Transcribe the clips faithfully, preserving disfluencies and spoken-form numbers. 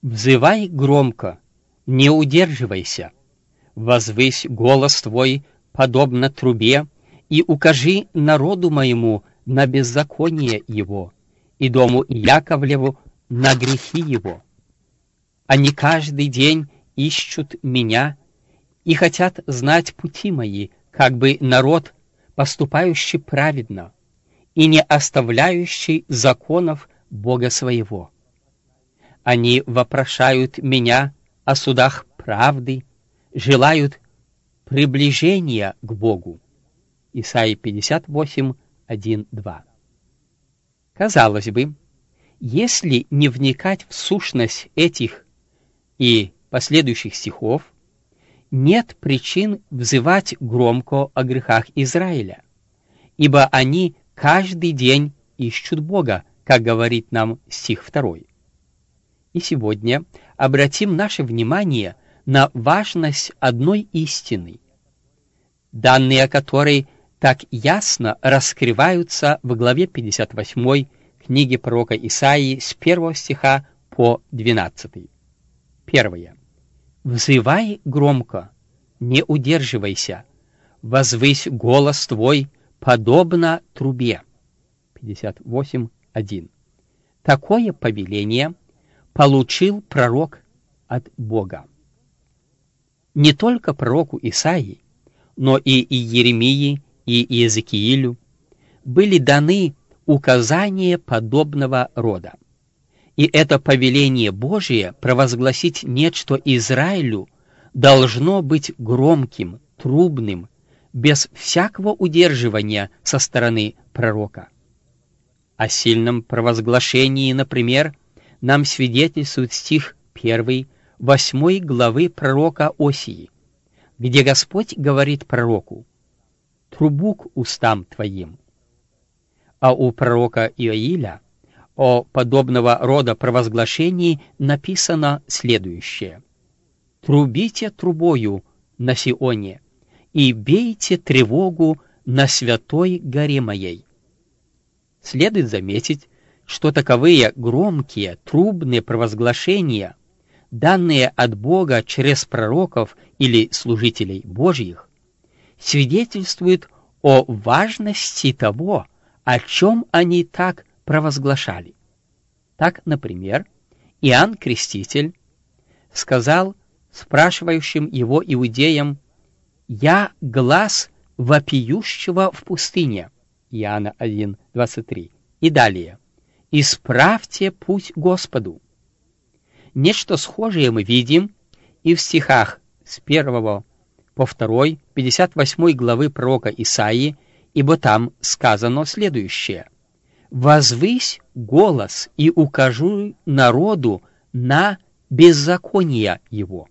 Взывай громко, не удерживайся, возвысь голос твой, подобно трубе, и укажи народу моему на беззаконие его, и дому Яковлеву на грехи его. Они каждый день ищут меня и хотят знать пути мои, как бы народ, поступающий праведно и не оставляющий законов Бога своего. Они вопрошают меня о судах правды, желают приближения к Богу. Исайя пятьдесят восемь, один, два. Казалось бы, если не вникать в сущность этих и последующих стихов, нет причин взывать громко о грехах Израиля, ибо они каждый день ищут Бога, как говорит нам стих второй. И сегодня обратим наше внимание на важность одной истины, данные которой так ясно раскрываются в главе пятьдесят восьмой книги пророка Исаии с первого стиха по двенадцатый. Первое. «Взывай громко, не удерживайся, возвысь голос твой, подобно трубе». пятьдесят восемь, один. Такое повеление получил пророк от Бога. Не только пророку Исаии, но и Иеремии, и Иезекиилю были даны указания подобного рода. И это повеление Божие провозгласить нечто Израилю должно быть громким, трубным, без всякого удерживания со стороны пророка. О сильном провозглашении, например, нам свидетельствует стих первый, восьмой главы пророка Осии, где Господь говорит пророку: «Трубу к устам твоим». А у пророка Иоиля о подобного рода провозглашении написано следующее: «Трубите трубою на Сионе и бейте тревогу на святой горе моей». Следует заметить, что таковые громкие, трубные провозглашения, данные от Бога через пророков или служителей Божьих, свидетельствуют о важности того, о чем они так провозглашали. Так, например, Иоанн Креститель сказал спрашивающим его иудеям: «Я глас вопиющего в пустыне». Иоанна один, двадцать три. И далее: «Исправьте путь Господу». Нечто схожее мы видим и в стихах с первого по второй, пятьдесят восьмой главы пророка Исаии, ибо там сказано следующее: «Возвысь голос и укажи народу на беззаконие его».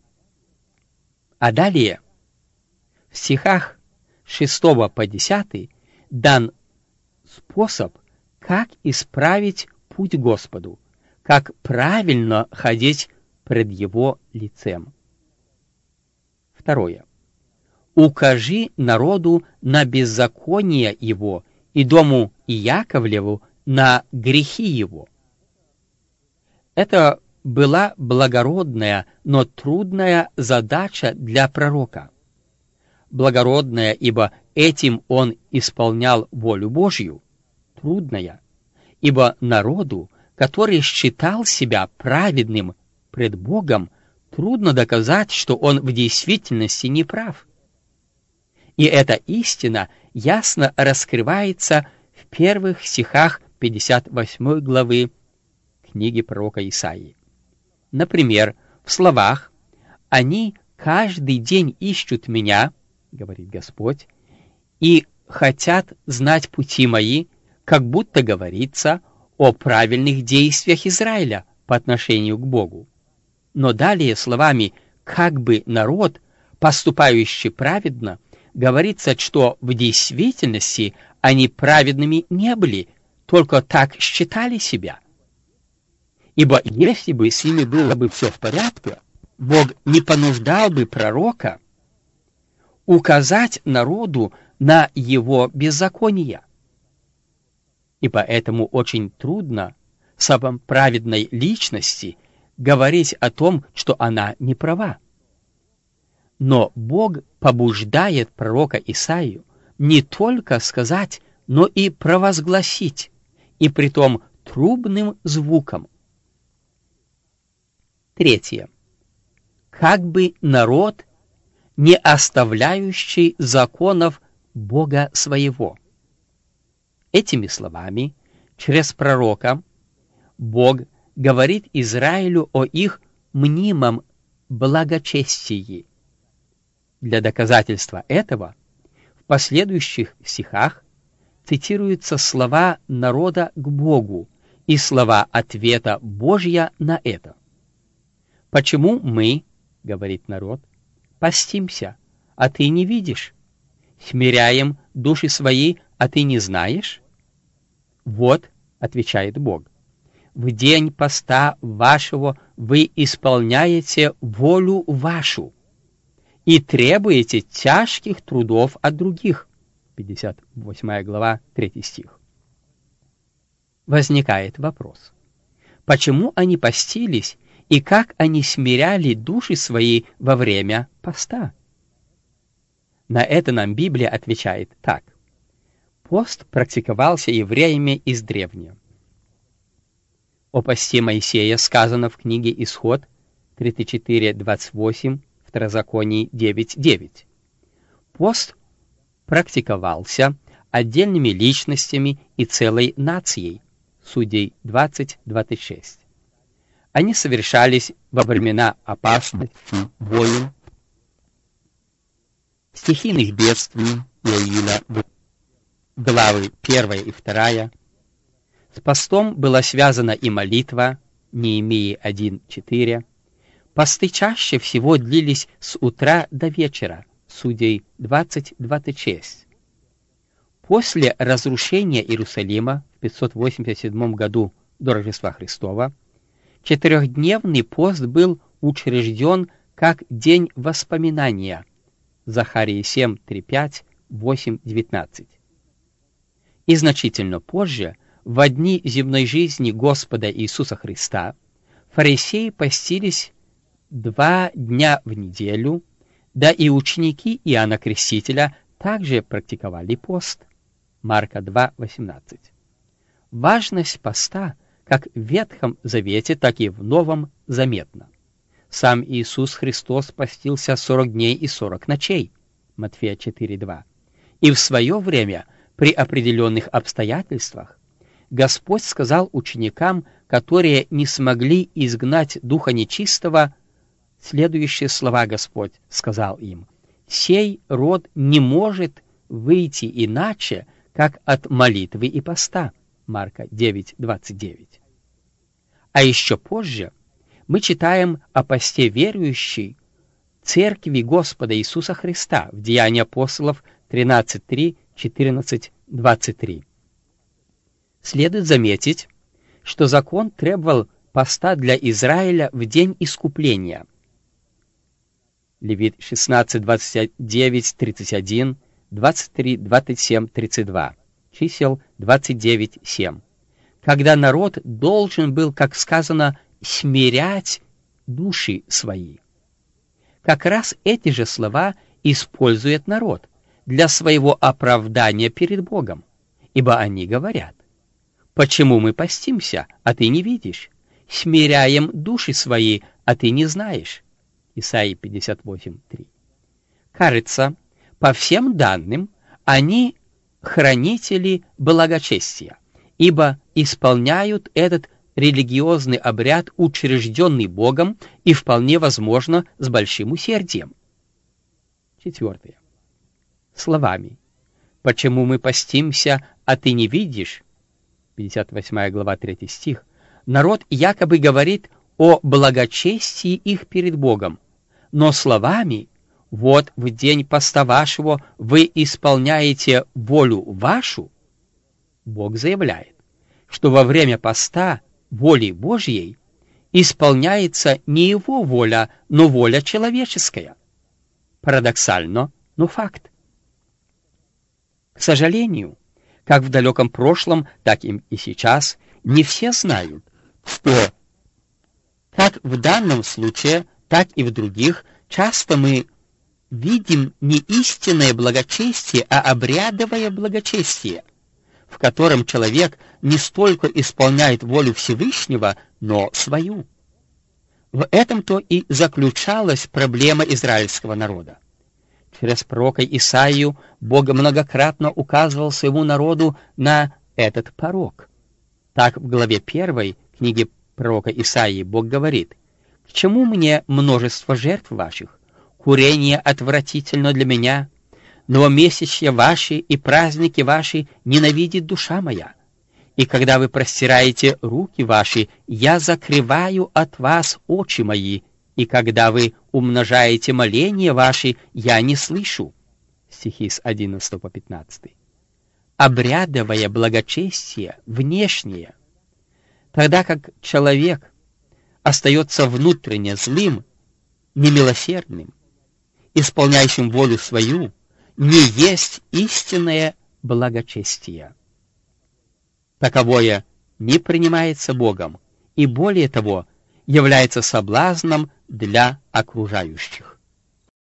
А далее в стихах с шестого по десятый дан способ, как исправить путь Господу, как правильно ходить пред Его лицем. Второе. «Укажи народу на беззаконие его и дому Яковлеву на грехи его». Это была благородная, но трудная задача для пророка. Благородная, ибо этим он исполнял волю Божью. Трудная, ибо народу, который считал себя праведным пред Богом, трудно доказать, что он в действительности не прав. И эта истина ясно раскрывается в первых стихах пятьдесят восьмой главы книги пророка Исаии. Например, в словах «Они каждый день ищут меня», говорит Господь, «и хотят знать пути мои», как будто говорится о правильных действиях Израиля по отношению к Богу. Но далее словами «как бы народ, поступающий праведно», говорится, что в действительности они праведными не были, только так считали себя. Ибо если бы с ними было бы все в порядке, Бог не понуждал бы пророка указать народу на его беззаконие. И поэтому очень трудно самой праведной личности говорить о том, что она не права. Но Бог побуждает пророка Исаию не только сказать, но и провозгласить, и притом трубным звуком. Третье. Как бы народ, не оставляющий законов Бога своего. Этими словами, через пророка, Бог говорит Израилю о их мнимом благочестии. Для доказательства этого в последующих стихах цитируются слова народа к Богу и слова ответа Божья на это. «Почему мы, — говорит народ, — постимся, а ты не видишь? Смиряем души свои, а ты не знаешь?» «Вот, — отвечает Бог, — в день поста вашего вы исполняете волю вашу и требуете тяжких трудов от других». пятьдесят восьмая глава, третий стих. Возникает вопрос: почему они постились и как они смиряли души свои во время поста? На это нам Библия отвечает так. Пост практиковался евреями издревле. О посте Моисея сказано в книге Исход тридцать четыре двадцать восемь, Второзаконие девять девять. Пост практиковался отдельными личностями и целой нацией. Судей двадцать двадцать шесть. Они совершались во времена опасности, войн, стихийных бедствий, Иоиля, главы первая и вторая. С постом была связана и молитва, Неемии один четыре. Посты чаще всего длились с утра до вечера, Судей двадцать двадцать шесть. После разрушения Иерусалима в пятьсот восемьдесят седьмом году до Рождества Христова четырехдневный пост был учрежден как день воспоминания, Захарии семь три пять, восемь девятнадцать. И значительно позже, во дни земной жизни Господа Иисуса Христа, фарисеи постились два дня в неделю, да и ученики Иоанна Крестителя также практиковали пост. Марка два восемнадцать. Важность поста как в Ветхом Завете, так и в Новом заметна. Сам Иисус Христос постился сорок дней и сорок ночей, Матфея четыре два. И в свое время, при определенных обстоятельствах, Господь сказал ученикам, которые не смогли изгнать духа нечистого, следующие слова Господь сказал им: «Сей род не может выйти иначе, как от молитвы и поста». Марка девять двадцать девять. А еще позже мы читаем о посте верующей Церкви Господа Иисуса Христа в Деяниях апостолов тринадцать три, четырнадцать двадцать три. Следует заметить, что закон требовал поста для Израиля в день искупления. Левит шестнадцать двадцать девять тридцать один, двадцать три двадцать семь тридцать два. Чисел двадцать девять семь. Когда народ должен был, как сказано, смирять души свои. Как раз эти же слова использует народ для своего оправдания перед Богом, ибо они говорят: «Почему мы постимся, а ты не видишь? Смиряем души свои, а ты не знаешь». Исайя пятьдесят восемь три. Кажется, по всем данным, они хранители благочестия, ибо исполняют этот религиозный обряд, учрежденный Богом, и вполне возможно с большим усердием. Четвертое. Словами «Почему мы постимся, а ты не видишь?» пятьдесят восьмая глава, третий стих. Народ якобы говорит о благочестии их перед Богом, но словами «Вот в день поста вашего вы исполняете волю вашу», Бог заявляет, что во время поста воли Божьей исполняется не его воля, но воля человеческая. Парадоксально, но факт. К сожалению, как в далеком прошлом, так и сейчас, не все знают, что Как в данном случае, так и в других, часто мы видим не истинное благочестие, а обрядовое благочестие, в котором человек не столько исполняет волю Всевышнего, но свою. В этом-то и заключалась проблема израильского народа. Через пророка Исаию Бог многократно указывал своему народу на этот порок. Так в главе первой книги пророка Исаии Бог говорит: «К чему мне множество жертв ваших? Курение отвратительно для меня, новомесячья ваши и праздники ваши ненавидит душа моя. И когда вы простираете руки ваши, я закрываю от вас очи мои, и когда вы умножаете моления ваши, я не слышу». Стихи с одиннадцатого по пятнадцатый. Обрядовое благочестие внешнее, тогда как человек остается внутренне злым, немилосердным, исполняющим волю свою, не есть истинное благочестие. Таковое не принимается Богом и, более того, является соблазном для окружающих.